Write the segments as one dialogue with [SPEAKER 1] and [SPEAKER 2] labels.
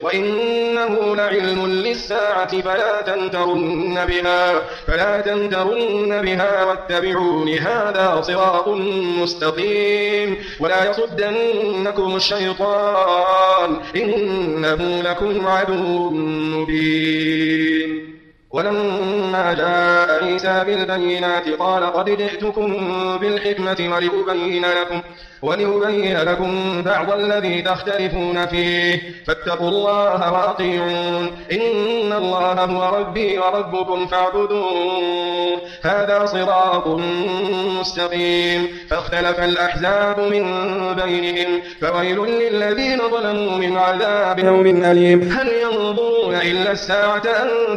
[SPEAKER 1] وإنه لعلم للساعة فلا تمترن بها واتبعون هذا صراط مستقيم ولا يصدنكم الشيطان إنه لكم عدو مبين. ولما جاء عيسى بالبينات قال قد جئتكم بالحكمة ولأبين لكم بعض الذي تختلفون فيه فاتقوا الله وأطيعون إن الله هو ربي وربكم فاعبدوه هذا صراط مستقيم. فاختلف الأحزاب من بينهم فويل للذين ظلموا من عذاب يوم أليم. هل ينظرون إلا الساعة أن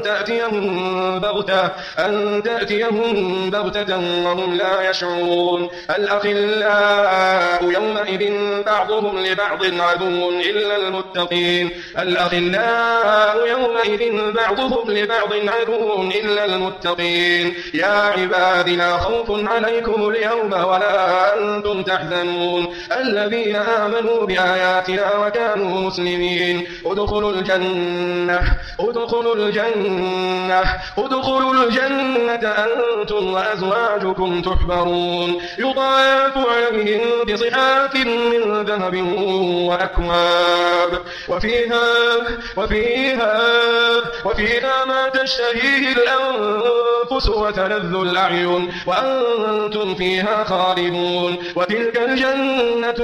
[SPEAKER 1] تأتيهم بغتة وهم لا يشعرون. الأخلاء يومئذ بعضهم لبعض عدو إلا المتقين. يا عباد لا خوف عليكم اليوم ولا أنتم تحزنون الذين آمنوا بآياتنا وكانوا مسلمين ادخلوا الجنة أنتم وأزواجكم تحبرون يضاعف عليهم بصحاف من ذهب وأكواب وفيها ما تشتهيه الأنفس وتلذ الأعين وأنتم فيها خالدون. وتلك الجنة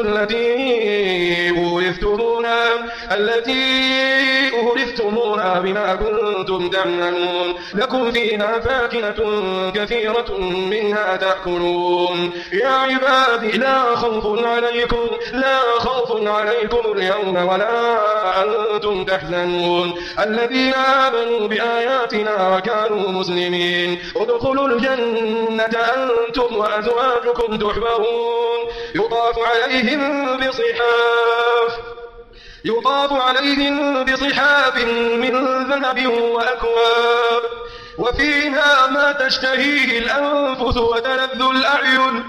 [SPEAKER 1] التي أورثتموها بما كنتم تعملون لكم فيها فاكهة كثيرة منها تأكلون. يا عبادي لا خوف عليكم اليوم ولا أنتم تحزنون الذين آمنوا بآياتنا وكانوا مسلمين ادخلوا الجنة أنتم وأزواجكم تحبرون يطاف عليهم بصحاف من ذهب وأكواب وفيها ما تشتهيه الأنفس وتلذ الأعين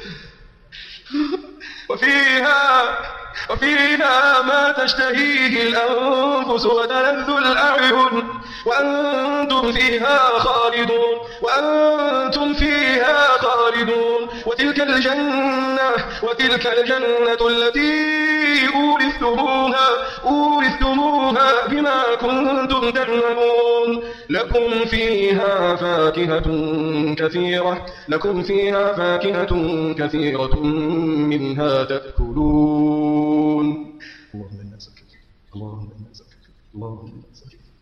[SPEAKER 1] وأنتم فيها خالدون. وتلك الجنة التي أورثتموها بما كنتم تعملون لكم فيها فاكهة كثيرة منها تأكلون. اللهم إنا نسألك